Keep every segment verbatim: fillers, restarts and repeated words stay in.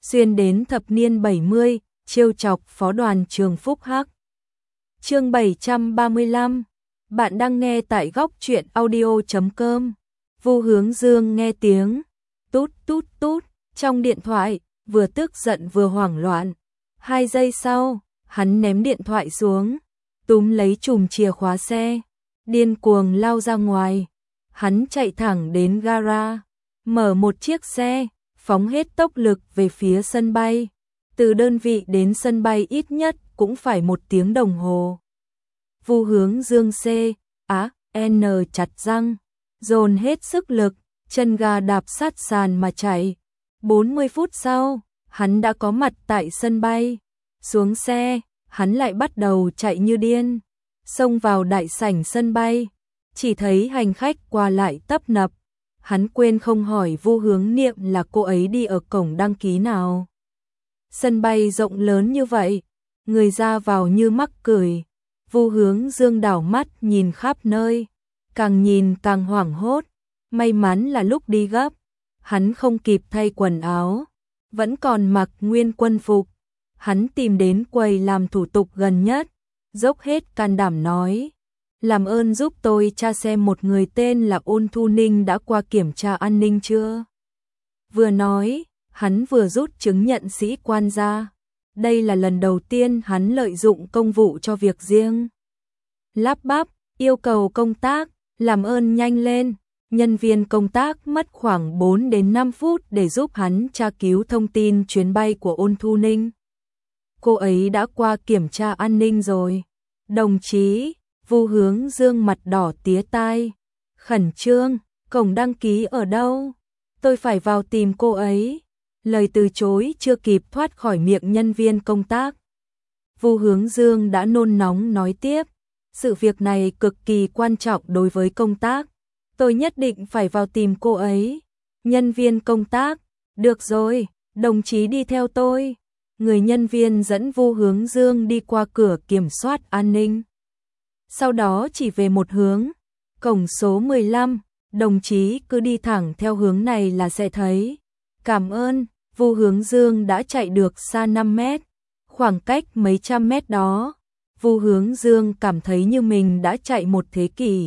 xuyên đến thập niên bảy mươi, trêu chọc phó đoàn trường Phúc Hắc. Chương bảy trăm ba mươi lăm. Bạn đang nghe tại góc truyện audio chấm com. Vu Hướng Dương nghe tiếng tút tút tút trong điện thoại, vừa tức giận vừa hoảng loạn. Hai giây sau, hắn ném điện thoại xuống, túm lấy chùm chìa khóa xe, điên cuồng lao ra ngoài. Hắn chạy thẳng đến gara, mở một chiếc xe, phóng hết tốc lực về phía sân bay. Từ đơn vị đến sân bay ít nhất cũng phải một tiếng đồng hồ. Vu Hướng Dương C, á, N chặt răng, dồn hết sức lực, chân ga đạp sát sàn mà chạy. bốn mươi phút sau, hắn đã có mặt tại sân bay. Xuống xe, hắn lại bắt đầu chạy như điên, xông vào đại sảnh sân bay. Chỉ thấy hành khách qua lại tấp nập. Hắn quên không hỏi Vu Hướng Niệm là cô ấy đi ở cổng đăng ký nào. Sân bay rộng lớn như vậy, người ra vào như mắc cười. Vu Hướng Dương đảo mắt nhìn khắp nơi, càng nhìn càng hoảng hốt. May mắn là lúc đi gấp, hắn không kịp thay quần áo, vẫn còn mặc nguyên quân phục. Hắn tìm đến quầy làm thủ tục gần nhất, dốc hết can đảm nói: làm ơn giúp tôi tra xem một người tên là Ôn Thu Ninh đã qua kiểm tra an ninh chưa. Vừa nói, hắn vừa rút chứng nhận sĩ quan ra. Đây là lần đầu tiên hắn lợi dụng công vụ cho việc riêng. Lắp bắp, yêu cầu công tác, làm ơn nhanh lên. Nhân viên công tác mất khoảng bốn đến năm phút để giúp hắn tra cứu thông tin chuyến bay của Ôn Thu Ninh. Cô ấy đã qua kiểm tra an ninh rồi. Đồng chí, Vu Hướng Dương mặt đỏ tía tai, khẩn trương, cổng đăng ký ở đâu? Tôi phải vào tìm cô ấy. Lời từ chối chưa kịp thoát khỏi miệng nhân viên công tác, Vu Hướng Dương đã nôn nóng nói tiếp: sự việc này cực kỳ quan trọng đối với công tác. Tôi nhất định phải vào tìm cô ấy. Nhân viên công tác: được rồi, đồng chí đi theo tôi. Người nhân viên dẫn Vu Hướng Dương đi qua cửa kiểm soát an ninh. Sau đó chỉ về một hướng, cổng số mười lăm, đồng chí cứ đi thẳng theo hướng này là sẽ thấy. Cảm ơn. Vu Hướng Dương đã chạy được xa năm mét, khoảng cách mấy trăm mét đó, Vu Hướng Dương cảm thấy như mình đã chạy một thế kỷ.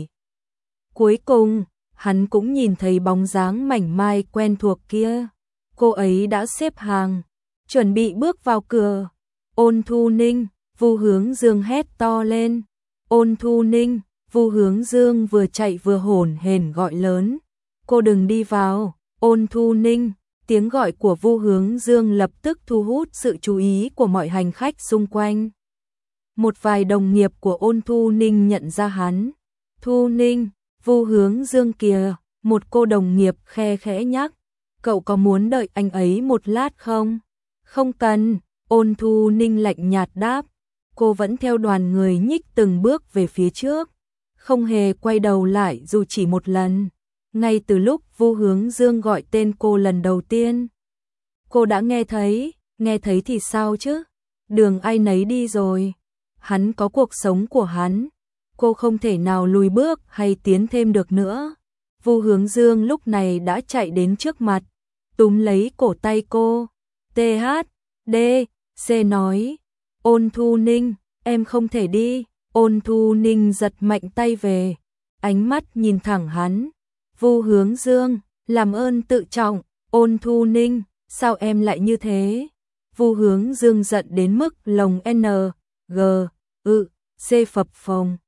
Cuối cùng, hắn cũng nhìn thấy bóng dáng mảnh mai quen thuộc kia. Cô ấy đã xếp hàng, chuẩn bị bước vào cửa. Ôn Thu Ninh, Vu Hướng Dương hét to lên. Ôn Thu Ninh, Vu Hướng Dương vừa chạy vừa hổn hển gọi lớn: cô đừng đi vào. Ôn Thu Ninh. Tiếng gọi của Vu Hướng Dương lập tức thu hút sự chú ý của mọi hành khách xung quanh. Một vài đồng nghiệp của Ôn Thu Ninh nhận ra hắn. Thu Ninh, Vu Hướng Dương kìa, một cô đồng nghiệp khe khẽ nhắc. Cậu có muốn đợi anh ấy một lát không? Không cần, Ôn Thu Ninh lạnh nhạt đáp. Cô vẫn theo đoàn người nhích từng bước về phía trước, không hề quay đầu lại dù chỉ một lần. Ngay từ lúc Vu Hướng Dương gọi tên cô lần đầu tiên, cô đã nghe thấy. Nghe thấy thì sao chứ? Đường ai nấy đi rồi. Hắn có cuộc sống của hắn, cô không thể nào lùi bước hay tiến thêm được nữa. Vu Hướng Dương lúc này đã chạy đến trước mặt, túm lấy cổ tay cô. tê hát đê xê nói: Ôn Thu Ninh, em không thể đi. Ôn Thu Ninh giật mạnh tay về, ánh mắt nhìn thẳng hắn. Vu Hướng Dương, làm ơn tự trọng. Ôn Thu Ninh, sao em lại như thế? Vu Hướng Dương giận đến mức lồng N, G, ư, C phập phồng.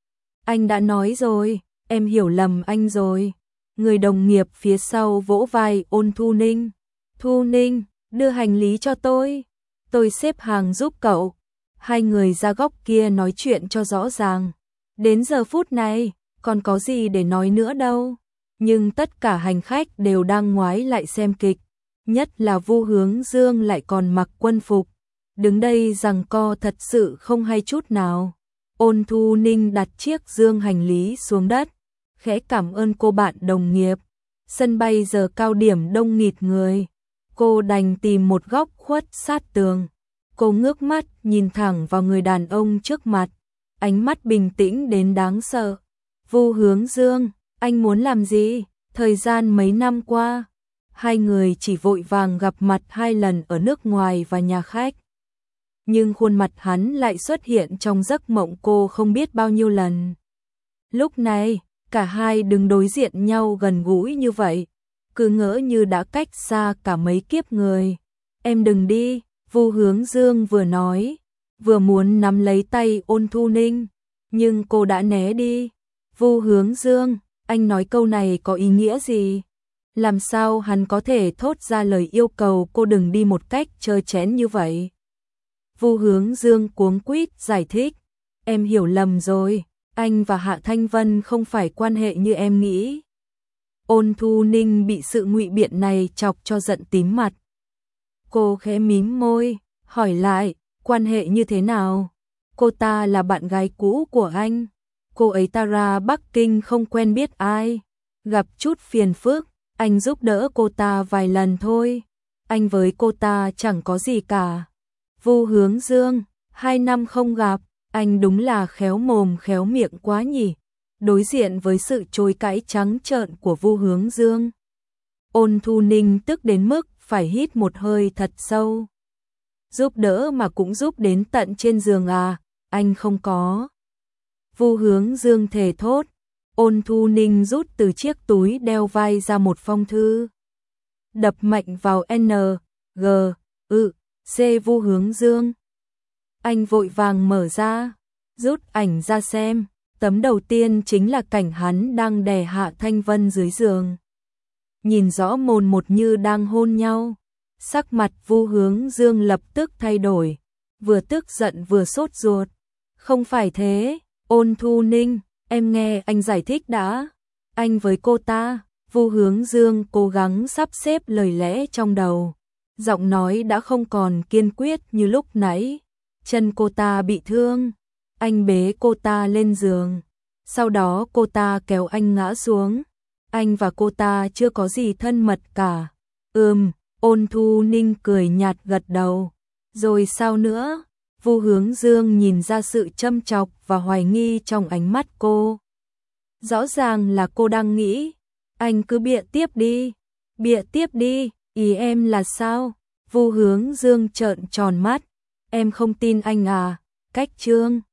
Anh đã nói rồi, em hiểu lầm anh rồi. Người đồng nghiệp phía sau vỗ vai Ôn Thu Ninh. Thu Ninh, đưa hành lý cho tôi. Tôi xếp hàng giúp cậu. Hai người ra góc kia nói chuyện cho rõ ràng. Đến giờ phút này, còn có gì để nói nữa đâu. Nhưng tất cả hành khách đều đang ngoái lại xem kịch, nhất là Vu Hướng Dương lại còn mặc quân phục, đứng đây giằng co thật sự không hay chút nào. Ôn Thu Ninh đặt chiếc dương hành lý xuống đất, khẽ cảm ơn cô bạn đồng nghiệp. Sân bay giờ cao điểm đông nghịt người, cô đành tìm một góc khuất sát tường. Cô ngước mắt nhìn thẳng vào người đàn ông trước mặt, ánh mắt bình tĩnh đến đáng sợ. Vu Hướng Dương, anh muốn làm gì? Thời gian mấy năm qua, hai người chỉ vội vàng gặp mặt hai lần ở nước ngoài và nhà khách. Nhưng khuôn mặt hắn lại xuất hiện trong giấc mộng cô không biết bao nhiêu lần. Lúc này, cả hai đứng đối diện nhau gần gũi như vậy, cứ ngỡ như đã cách xa cả mấy kiếp người. Em đừng đi, Vu Hướng Dương vừa nói, vừa muốn nắm lấy tay Ôn Thu Ninh, nhưng cô đã né đi. Vu Hướng Dương, anh nói câu này có ý nghĩa gì? Làm sao hắn có thể thốt ra lời yêu cầu cô đừng đi một cách trơ trẽn như vậy? Vu Hướng Dương cuống quýt giải thích, em hiểu lầm rồi, anh và Hạ Thanh Vân không phải quan hệ như em nghĩ. Ôn Thu Ninh bị sự ngụy biện này chọc cho giận tím mặt. Cô khẽ mím môi, hỏi lại, quan hệ như thế nào? Cô ta là bạn gái cũ của anh. Cô ấy ta ra Bắc Kinh không quen biết ai. Gặp chút phiền phức, anh giúp đỡ cô ta vài lần thôi. Anh với cô ta chẳng có gì cả. Vu Hướng Dương, hai năm không gặp, anh đúng là khéo mồm khéo miệng quá nhỉ. Đối diện với sự chối cãi trắng trợn của Vu Hướng Dương, Ôn Thu Ninh tức đến mức phải hít một hơi thật sâu. Giúp đỡ mà cũng giúp đến tận trên giường à, anh không có. Vu Hướng Dương thề thốt. Ôn Thu Ninh rút từ chiếc túi đeo vai ra một phong thư. Đập mạnh vào N, G, ư, C Vu Hướng Dương. Anh vội vàng mở ra, rút ảnh ra xem. Tấm đầu tiên chính là cảnh hắn đang đè Hạ Thanh Vân dưới giường. Nhìn rõ mồn một như đang hôn nhau. Sắc mặt Vu Hướng Dương lập tức thay đổi, vừa tức giận vừa sốt ruột. Không phải thế, Ôn Thu Ninh, em nghe anh giải thích đã. Anh với cô ta, Vu Hướng Dương cố gắng sắp xếp lời lẽ trong đầu. Giọng nói đã không còn kiên quyết như lúc nãy. Chân cô ta bị thương, anh bế cô ta lên giường. Sau đó cô ta kéo anh ngã xuống. Anh và cô ta chưa có gì thân mật cả. Ừm, Ôn Thu Ninh cười nhạt gật đầu. Rồi sao nữa? Vu Hướng Dương nhìn ra sự châm chọc và hoài nghi trong ánh mắt cô. Rõ ràng là cô đang nghĩ. Anh cứ bịa tiếp đi. Bịa tiếp đi, ý em là sao? Vu Hướng Dương trợn tròn mắt. Em không tin anh à? Cách Trương